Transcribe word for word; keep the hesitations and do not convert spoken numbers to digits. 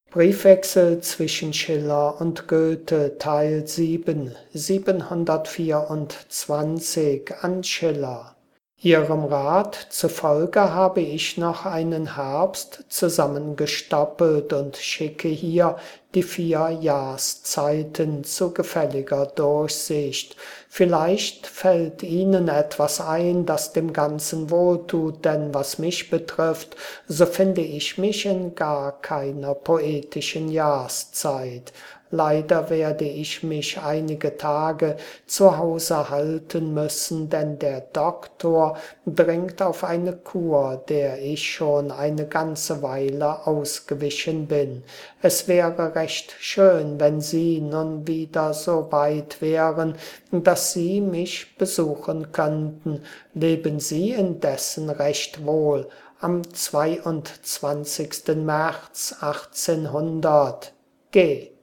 Briefwechsel zwischen Schiller und Goethe, Teil sieben, siebenhundertvierundzwanzig an Schiller. Ihrem Rat zufolge habe ich noch einen Herbst zusammengestoppelt und schicke hier die vier Jahrszeiten zu gefälliger Durchsicht. Vielleicht fällt Ihnen etwas ein, das dem Ganzen wohltut, denn was mich betrifft, so finde ich mich in gar keiner poetischen Jahrszeit. Leider werde ich mich einige Tage zu Hause halten müssen, denn der Doktor dringt auf eine Kur, der ich schon eine ganze Weile ausgewichen bin. Es wäre recht schön, wenn Sie nun wieder so weit wären, dass Sie mich besuchen könnten. Leben Sie indessen recht wohl. Am zweiundzwanzigsten März achtzehnhundert G